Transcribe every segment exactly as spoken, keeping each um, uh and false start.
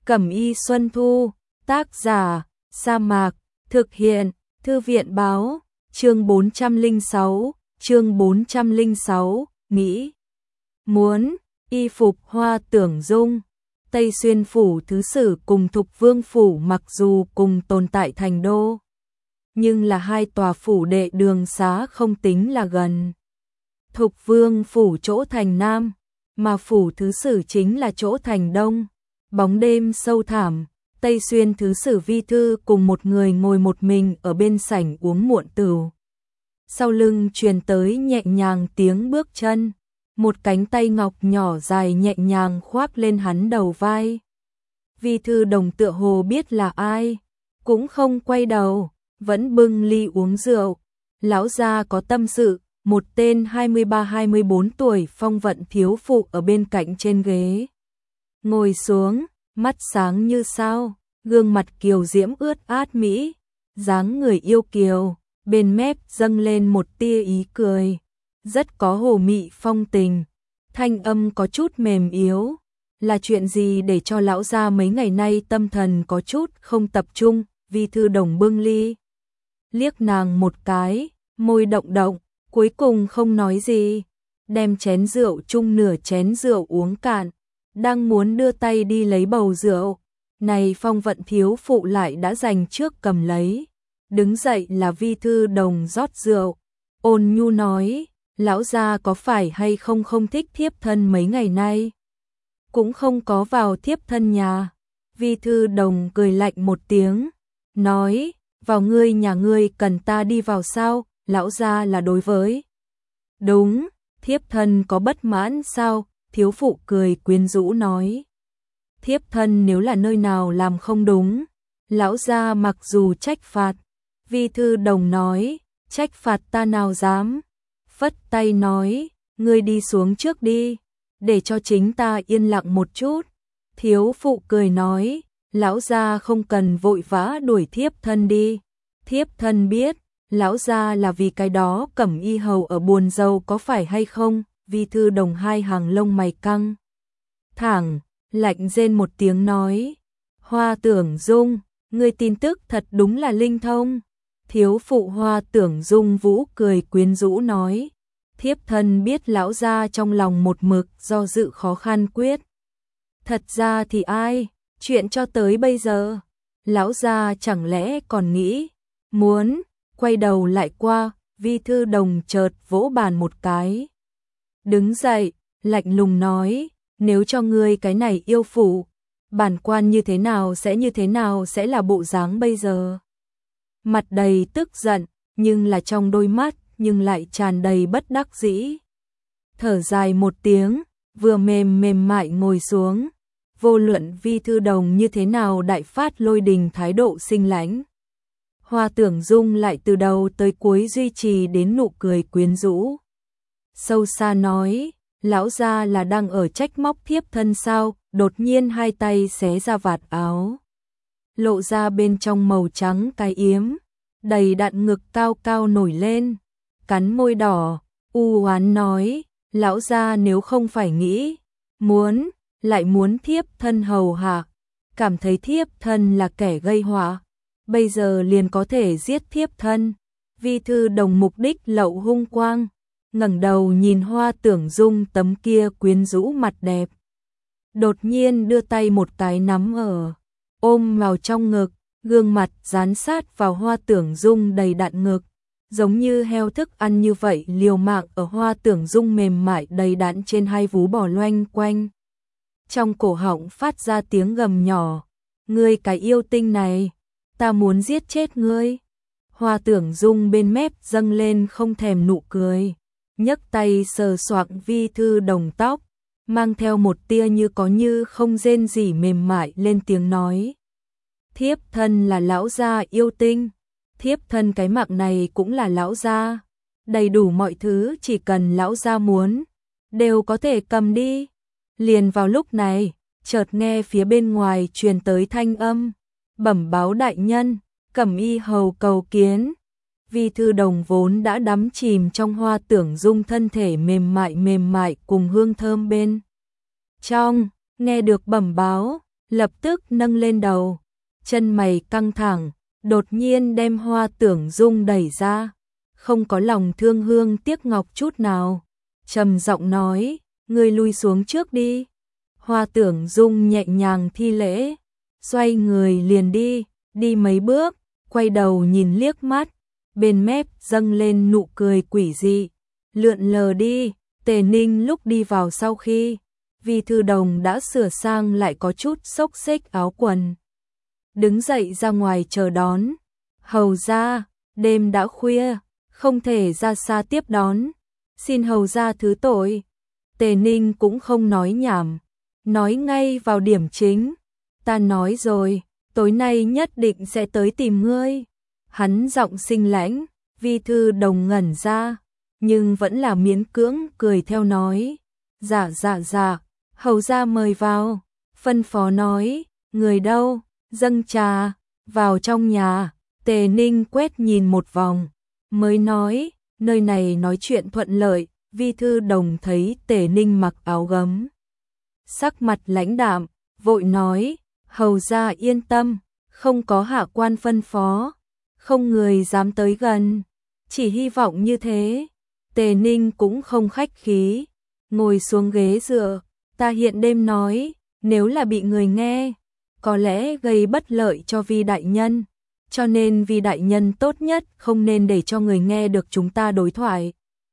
Cẩm y Xuân Thu, tác giả, Sa Mạc, thực hiện, Thư viện báo, chương bốn trăm lẻ sáu, chương bốn trăm lẻ sáu, Mỹ. Muốn, y phục Hoa Tưởng Dung. Tây Xuyên phủ thứ sử cùng Thục Vương phủ mặc dù cùng tồn tại thành đô, nhưng là hai tòa phủ đệ đường xá không tính là gần. Thục Vương phủ chỗ thành Nam, mà phủ thứ sử chính là chỗ thành Đông. Bóng đêm sâu thẳm, Tây Xuyên thứ sử Vi Thư cùng một người ngồi một mình ở bên sảnh uống muộn tửu. Sau lưng truyền tới nhẹ nhàng tiếng bước chân, một cánh tay ngọc nhỏ dài nhẹ nhàng khoác lên hắn đầu vai. Vi Thư Đồng tựa hồ biết là ai, cũng không quay đầu, vẫn bưng ly uống rượu. Lão gia có tâm sự, một tên hai mươi ba hai mươi bốn tuổi phong vận thiếu phụ ở bên cạnh trên ghế. Ngồi xuống, mắt sáng như sao, gương mặt kiều diễm ướt át mỹ, dáng người yêu kiều, bên mép dâng lên một tia ý cười, rất có hồ mị phong tình, thanh âm có chút mềm yếu. Là chuyện gì để cho lão gia mấy ngày nay tâm thần có chút không tập trung? Vi Thư Đồng bưng ly, liếc nàng một cái, môi động động, cuối cùng không nói gì, đem chén rượu chung nửa chén rượu uống cạn, đang muốn đưa tay đi lấy bầu rượu, này phong vận thiếu phụ lại đã dành trước cầm lấy, đứng dậy là Vi Thư Đồng rót rượu, ôn nhu nói, lão gia có phải hay không không thích thiếp thân mấy ngày nay? Cũng không có vào thiếp thân nhà. Vi Thư Đồng cười lạnh một tiếng, nói, vào ngươi nhà ngươi cần ta đi vào sao? Lão gia là đối với. Đúng, thiếp thân có bất mãn sao? Thiếu phụ cười quyến rũ nói. Thiếp thân nếu là nơi nào làm không đúng, lão gia mặc dù trách phạt. Vi Thư Đồng nói, trách phạt ta nào dám. Phất tay nói, ngươi đi xuống trước đi, để cho chính ta yên lặng một chút. Thiếu phụ cười nói, lão gia không cần vội vã đuổi thiếp thân đi. Thiếp thân biết, lão gia là vì cái đó Cẩm y hầu ở buồn rầu có phải hay không? Vi Thư Đồng hai hàng lông mày căng thẳng, lạnh rên một tiếng nói, Hoa Tưởng Dung, ngươi tin tức thật đúng là linh thông. Thiếu phụ Hoa Tưởng Dung vũ cười quyến rũ nói, thiếp thân biết lão gia trong lòng một mực do dự khó khăn quyết. Thật ra thì ai, chuyện cho tới bây giờ, lão gia chẳng lẽ còn nghĩ, muốn, quay đầu lại qua. Vi Thư Đồng chợt vỗ bàn một cái, đứng dậy, lạnh lùng nói, nếu cho ngươi cái này yêu phụ, bản quan như thế nào sẽ như thế nào sẽ là bộ dáng bây giờ. Mặt đầy tức giận, nhưng là trong đôi mắt, nhưng lại tràn đầy bất đắc dĩ. Thở dài một tiếng, vừa mềm mềm mại ngồi xuống, vô luận Vi Thư Đồng như thế nào đại phát lôi đình thái độ xinh lãnh. Hoa Tưởng Dung lại từ đầu tới cuối duy trì đến nụ cười quyến rũ. Sâu xa nói, lão gia là đang ở trách móc thiếp thân sao? Đột nhiên hai tay xé ra vạt áo, lộ ra bên trong màu trắng cái yếm, đầy đặn ngực cao cao nổi lên, cắn môi đỏ, u oán nói, lão gia nếu không phải nghĩ, muốn, lại muốn thiếp thân hầu hạ, cảm thấy thiếp thân là kẻ gây họa, bây giờ liền có thể giết thiếp thân. Vi Thư Đồng mục đích lậu hung quang, ngẩng đầu nhìn Hoa Tưởng Dung tấm kia quyến rũ mặt đẹp. Đột nhiên đưa tay một cái nắm ở, ôm vào trong ngực, gương mặt dán sát vào Hoa Tưởng Dung đầy đặn ngực, giống như heo thức ăn như vậy liều mạng ở Hoa Tưởng Dung mềm mại đầy đặn trên hai vú bò loanh quanh. Trong cổ họng phát ra tiếng gầm nhỏ, ngươi cái yêu tinh này, ta muốn giết chết ngươi. Hoa Tưởng Dung bên mép dâng lên không thèm nụ cười, nhấc tay sờ soạng Vi Thư Đồng tóc, mang theo một tia như có như không rên rỉ mềm mại lên tiếng nói, thiếp thân là lão gia yêu tinh, thiếp thân cái mạng này cũng là lão gia, đầy đủ mọi thứ chỉ cần lão gia muốn, đều có thể cầm đi. Liền vào lúc này, chợt nghe phía bên ngoài truyền tới thanh âm, bẩm báo đại nhân, Cẩm y hầu cầu kiến. Vi Thư Đồng vốn đã đắm chìm trong Hoa Tưởng Dung thân thể mềm mại mềm mại cùng hương thơm bên trong, nghe được bẩm báo, lập tức nâng lên đầu, chân mày căng thẳng, đột nhiên đem Hoa Tưởng Dung đẩy ra, không có lòng thương hương tiếc ngọc chút nào, trầm giọng nói, ngươi lui xuống trước đi. Hoa Tưởng Dung nhẹ nhàng thi lễ, xoay người liền đi, đi mấy bước, quay đầu nhìn liếc mắt, bên mép dâng lên nụ cười quỷ dị, lượn lờ đi. Tề Ninh lúc đi vào sau khi Vi Thư Đồng đã sửa sang lại có chút xốc xếch áo quần, đứng dậy ra ngoài chờ đón. Hầu gia, đêm đã khuya, không thể ra xa tiếp đón, xin hầu gia thứ tội. Tề Ninh cũng không nói nhảm, nói ngay vào điểm chính, ta nói rồi, tối nay nhất định sẽ tới tìm ngươi. Hắn giọng sinh lãnh, Vi Thư Đồng ngẩn ra, nhưng vẫn là miễn cưỡng cười theo nói, dạ dạ dạ, hầu gia mời vào. Phân phó nói, người đâu, dâng trà, vào trong nhà. Tề Ninh quét nhìn một vòng, mới nói, nơi này nói chuyện thuận lợi. Vi Thư Đồng thấy Tề Ninh mặc áo gấm, sắc mặt lãnh đạm, vội nói, hầu gia yên tâm, không có hạ quan phân phó, không người dám tới gần, chỉ hy vọng như thế. Tề Ninh cũng không khách khí, ngồi xuống ghế dựa, ta hiện đêm nói, nếu là bị người nghe, có lẽ gây bất lợi cho Vi đại nhân, cho nên Vi đại nhân tốt nhất không nên để cho người nghe được chúng ta đối thoại.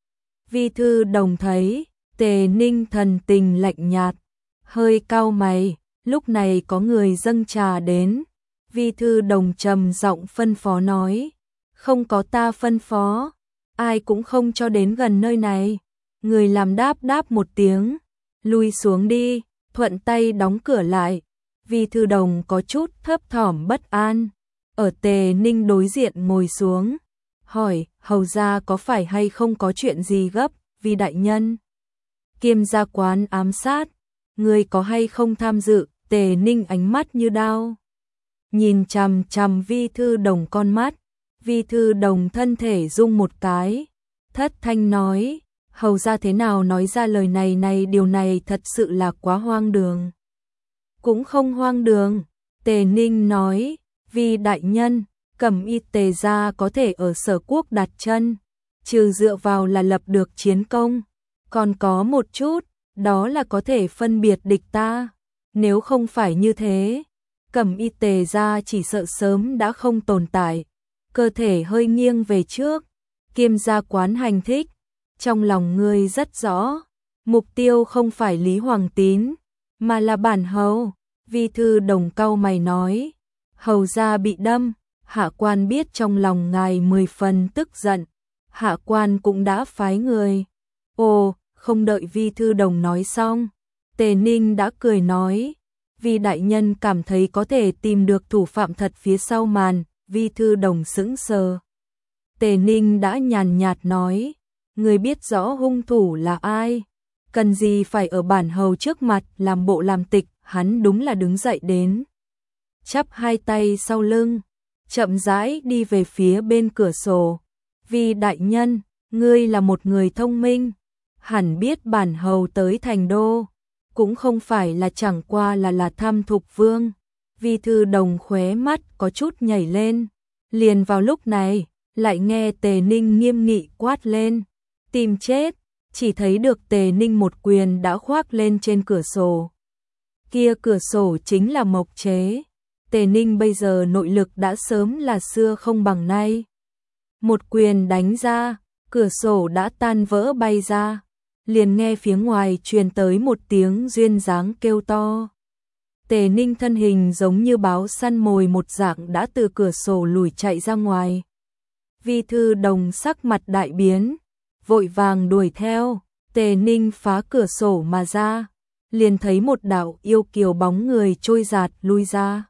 Vi Thư Đồng thấy Tề Ninh thần tình lạnh nhạt, hơi cau mày, lúc này có người dâng trà đến. Vi Thư Đồng trầm giọng phân phó nói, không có ta phân phó, ai cũng không cho đến gần nơi này. Người làm đáp đáp một tiếng, lui xuống đi, thuận tay đóng cửa lại. Vi Thư Đồng có chút thấp thỏm bất an, ở Tề Ninh đối diện ngồi xuống, hỏi, hầu gia có phải hay không có chuyện gì gấp? Vi đại nhân, Kiêm gia quán ám sát, người có hay không tham dự? Tề Ninh ánh mắt như đao, nhìn chằm chằm Vi Thư Đồng con mắt. Vi Thư Đồng thân thể rung một cái, thất thanh nói, hầu gia thế nào nói ra lời này này, điều này thật sự là quá hoang đường. Cũng không hoang đường, Tề Ninh nói, Vi đại nhân, Cẩm Y Tề gia có thể ở Sở Quốc đặt chân, trừ dựa vào là lập được chiến công, còn có một chút, đó là có thể phân biệt địch ta. Nếu không phải như thế, Cẩm Y Tề gia chỉ sợ sớm đã không tồn tại. Cơ thể hơi nghiêng về trước, Kiêm gia quán hành thích, trong lòng ngươi rất rõ, mục tiêu không phải Lý Hoàng Tín, mà là bản hầu. Vi Thư Đồng cau mày nói, hầu gia bị đâm, hạ quan biết trong lòng ngài mười phần tức giận, hạ quan cũng đã phái người. Ồ, không đợi Vi Thư Đồng nói xong, Tề Ninh đã cười nói, Vi đại nhân cảm thấy có thể tìm được thủ phạm thật phía sau màn. Vi Thư Đồng sững sờ. Tề Ninh đã nhàn nhạt nói, người biết rõ hung thủ là ai, cần gì phải ở bản hầu trước mặt làm bộ làm tịch. Hắn đúng là đứng dậy đến, chắp hai tay sau lưng, chậm rãi đi về phía bên cửa sổ. Vi đại nhân, ngươi là một người thông minh, hẳn biết bản hầu tới thành đô, cũng không phải là chẳng qua là là tham thục vương. Vi Thư Đồng khóe mắt có chút nhảy lên, liền vào lúc này, lại nghe Tề Ninh nghiêm nghị quát lên, tìm chết. Chỉ thấy được Tề Ninh một quyền đã khoác lên trên cửa sổ. Kia cửa sổ chính là mộc chế. Tề Ninh bây giờ nội lực đã sớm là xưa không bằng nay. Một quyền đánh ra, cửa sổ đã tan vỡ bay ra, liền nghe phía ngoài truyền tới một tiếng duyên dáng kêu to. Tề Ninh thân hình giống như báo săn mồi một dạng đã từ cửa sổ lùi chạy ra ngoài. Vi Thư Đồng sắc mặt đại biến, vội vàng đuổi theo. Tề Ninh phá cửa sổ mà ra, liền thấy một đạo yêu kiều bóng người trôi dạt lui ra.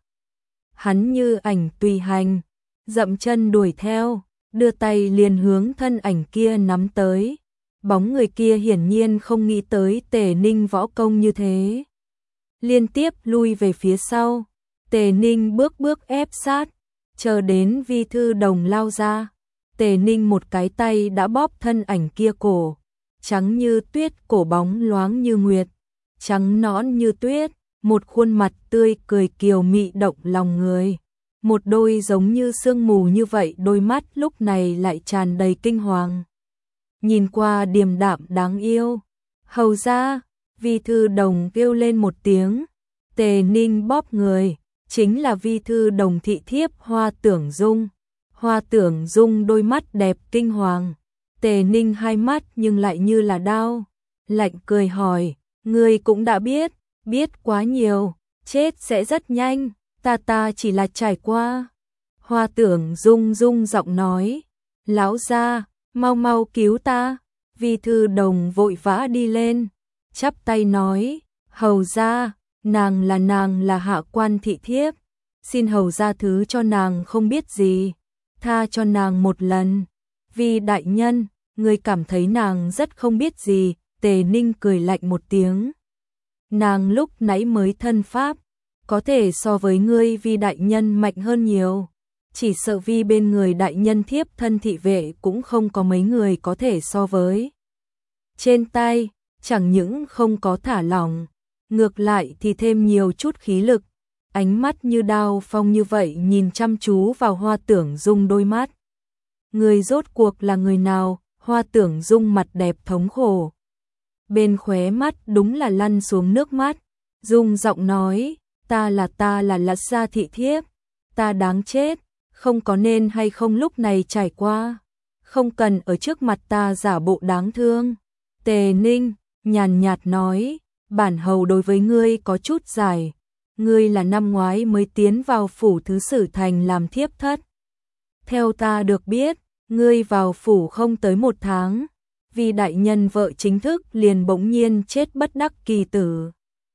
Hắn như ảnh tùy hành, dậm chân đuổi theo, đưa tay liền hướng thân ảnh kia nắm tới. Bóng người kia hiển nhiên không nghĩ tới Tề Ninh võ công như thế, liên tiếp lui về phía sau. Tề Ninh bước bước ép sát, chờ đến Vi Thư Đồng lao ra, Tề Ninh một cái tay đã bóp thân ảnh kia cổ, trắng như tuyết, cổ bóng loáng như nguyệt, trắng nõn như tuyết, một khuôn mặt tươi cười kiều mị động lòng người. Một đôi giống như sương mù như vậy đôi mắt lúc này lại tràn đầy kinh hoàng. Nhìn qua điềm đạm đáng yêu. Hầu ra, Vi Thư Đồng kêu lên một tiếng. Tề Ninh bóp người, chính là Vi Thư Đồng thị thiếp Hoa Tưởng Dung. Hoa Tưởng Dung đôi mắt đẹp kinh hoàng. Tề Ninh hai mắt nhưng lại như là đao. Lạnh cười hỏi, ngươi cũng đã biết, biết quá nhiều, chết sẽ rất nhanh, ta ta chỉ là trải qua. Hoa Tưởng Dung rung giọng nói, lão gia, mau mau cứu ta. Vi Thư Đồng vội vã đi lên, chắp tay nói, hầu gia, nàng là nàng là hạ quan thị thiếp, xin hầu gia thứ cho nàng không biết gì, tha cho nàng một lần. Vi đại nhân, người cảm thấy nàng rất không biết gì. Tề Ninh cười lạnh một tiếng. Nàng lúc nãy mới thân pháp, có thể so với ngươi Vi đại nhân mạnh hơn nhiều. Chỉ sợ Vi bên người đại nhân thiếp thân thị vệ cũng không có mấy người có thể so với. Trên tay, chẳng những không có thả lỏng, ngược lại thì thêm nhiều chút khí lực. Ánh mắt như đao phong như vậy nhìn chăm chú vào Hoa Tưởng Dung đôi mắt. Người rốt cuộc là người nào? Hoa Tưởng Dung mặt đẹp thống khổ. Bên khóe mắt đúng là lăn xuống nước mắt. Dung giọng nói, ta là ta là Lạt gia thị thiếp. Ta đáng chết, không có nên hay không lúc này trải qua. Không cần ở trước mặt ta giả bộ đáng thương. Tề Ninh, nhàn nhạt nói, bản hầu đối với ngươi có chút dài. Ngươi là năm ngoái mới tiến vào phủ thứ sử thành làm thiếp thất. Theo ta được biết, ngươi vào phủ không tới một tháng. Vì đại nhân vợ chính thức liền bỗng nhiên chết bất đắc kỳ tử.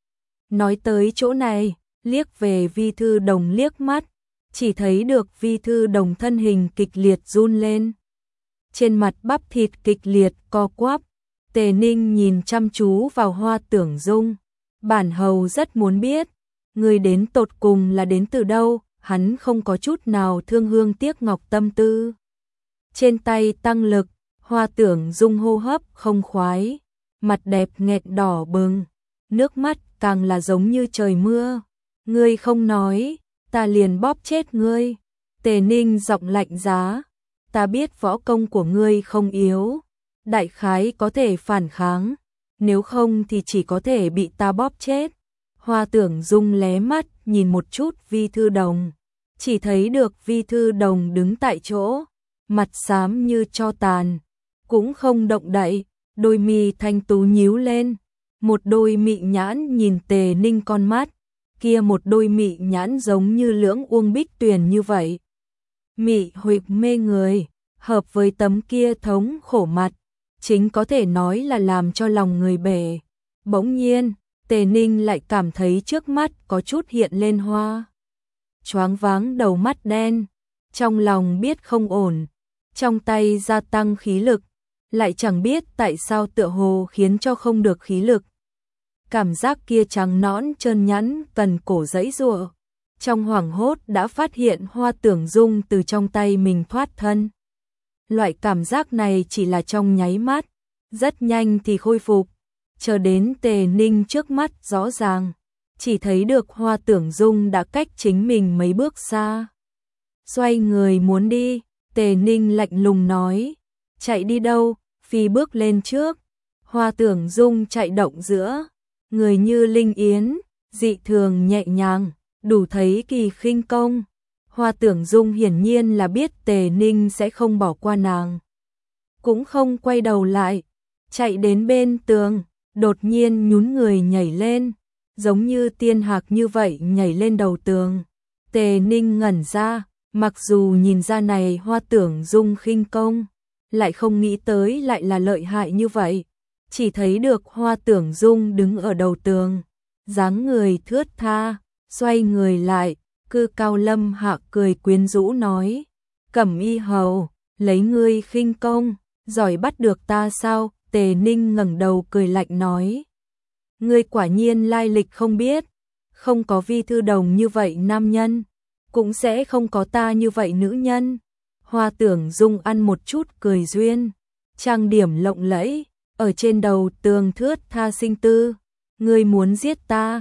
Nói tới chỗ này, liếc về Vi Thư Đồng liếc mắt, chỉ thấy được Vi Thư Đồng thân hình kịch liệt run lên. Trên mặt bắp thịt kịch liệt co quắp. Tề Ninh nhìn chăm chú vào Hoa Tưởng Dung. Bản hầu rất muốn biết, người đến tột cùng là đến từ đâu. Hắn không có chút nào thương hương tiếc ngọc tâm tư. Trên tay tăng lực, Hoa Tưởng Dung hô hấp không khoái, mặt đẹp nghẹt đỏ bừng, nước mắt càng là giống như trời mưa. Ngươi không nói, ta liền bóp chết ngươi. Tề Ninh giọng lạnh giá, ta biết võ công của ngươi không yếu, đại khái có thể phản kháng, nếu không thì chỉ có thể bị ta bóp chết. Hoa Tưởng Dung lé mắt nhìn một chút Vi Thư Đồng, chỉ thấy được Vi Thư Đồng đứng tại chỗ, mặt xám như tro tàn, cũng không động đậy, đôi mi thanh tú nhíu lên, một đôi mị nhãn nhìn Tề Ninh con mắt, kia một đôi mị nhãn giống như lưỡng uông bích tuyền như vậy. Mị huỵch mê người, hợp với tấm kia thống khổ mặt, chính có thể nói là làm cho lòng người bể. Bỗng nhiên, Tề Ninh lại cảm thấy trước mắt có chút hiện lên hoa. Choáng váng đầu mắt đen, trong lòng biết không ổn, trong tay gia tăng khí lực, lại chẳng biết tại sao tựa hồ khiến cho không được khí lực. Cảm giác kia trắng nõn trơn nhẵn cần cổ giãy giụa. Trong hoảng hốt đã phát hiện Hoa Tưởng Dung từ trong tay mình thoát thân. Loại cảm giác này chỉ là trong nháy mắt, rất nhanh thì khôi phục, chờ đến Tề Ninh trước mắt rõ ràng, chỉ thấy được Hoa Tưởng Dung đã cách chính mình mấy bước xa. Xoay người muốn đi, Tề Ninh lạnh lùng nói, chạy đi đâu, phi bước lên trước. Hoa Tưởng Dung chạy động giữa, người như linh yến, dị thường nhẹ nhàng, đủ thấy kỳ khinh công. Hoa Tưởng Dung hiển nhiên là biết Tề Ninh sẽ không bỏ qua nàng, cũng không quay đầu lại, chạy đến bên tường, đột nhiên nhún người nhảy lên, giống như tiên hạc như vậy nhảy lên đầu tường. Tề Ninh ngẩn ra, mặc dù nhìn ra này Hoa Tưởng Dung khinh công, lại không nghĩ tới lại là lợi hại như vậy. Chỉ thấy được Hoa Tưởng Dung đứng ở đầu tường, dáng người thướt tha, xoay người lại, cư cao lâm hạ cười quyến rũ nói, Cẩm Y hầu, lấy ngươi khinh công, giỏi bắt được ta sao? Tề Ninh ngẩng đầu cười lạnh nói, ngươi quả nhiên lai lịch không biết, không có Vi Thư Đồng như vậy nam nhân, cũng sẽ không có ta như vậy nữ nhân. Hoa Tưởng Dung ăn một chút cười duyên, trang điểm lộng lẫy, ở trên đầu tường thướt tha sinh tư, ngươi muốn giết ta,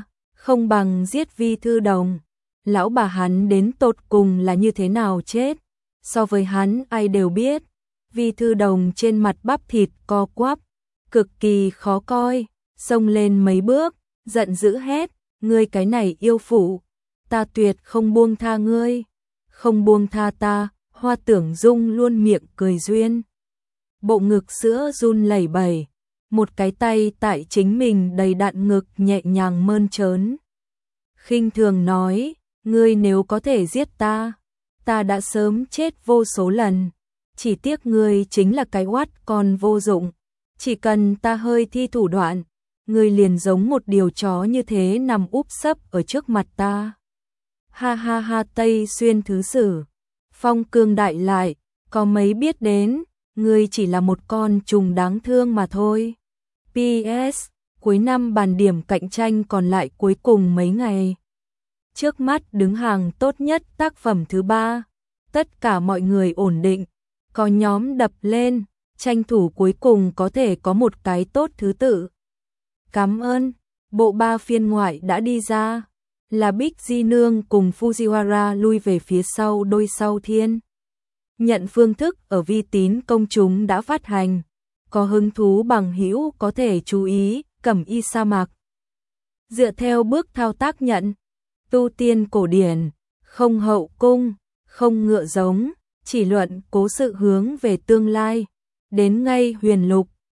không bằng giết Vi Thư Đồng. Lão bà hắn đến tột cùng là như thế nào chết, so với hắn ai đều biết. Vi Thư Đồng trên mặt bắp thịt co quắp, cực kỳ khó coi, xông lên mấy bước, giận dữ hét, ngươi cái này yêu phụ, ta tuyệt không buông tha ngươi, không buông tha ta. Hoa Tưởng Dung luôn miệng cười duyên, bộ ngực sữa run lẩy bẩy, một cái tay tại chính mình đầy đặn ngực nhẹ nhàng mơn trớn. Khinh thường nói, ngươi nếu có thể giết ta, ta đã sớm chết vô số lần, chỉ tiếc ngươi chính là cái oát con vô dụng, chỉ cần ta hơi thi thủ đoạn, ngươi liền giống một điều chó như thế nằm úp sấp ở trước mặt ta. Ha ha ha. Tây Xuyên Thứ Sử, Phong Cương đại lại, có mấy biết đến, ngươi chỉ là một con trùng đáng thương mà thôi. pê ét. Cuối năm bàn điểm cạnh tranh còn lại cuối cùng mấy ngày. Trước mắt đứng hàng tốt nhất tác phẩm thứ ba. Tất cả mọi người ổn định, có nhóm đập lên, tranh thủ cuối cùng có thể có một cái tốt thứ tự. Cảm ơn, bộ ba phiên ngoại đã đi ra, là Bích Di Nương cùng Fujiwara lui về phía sau đôi sau thiên. Nhận phương thức ở vi tín công chúng đã phát hành, có hứng thú bằng hữu có thể chú ý, Cẩm Y Sa Mạc. Dựa theo bước thao tác nhận, tu tiên cổ điển, không hậu cung, không ngựa giống, chỉ luận cố sự hướng về tương lai, đến ngay huyền lục,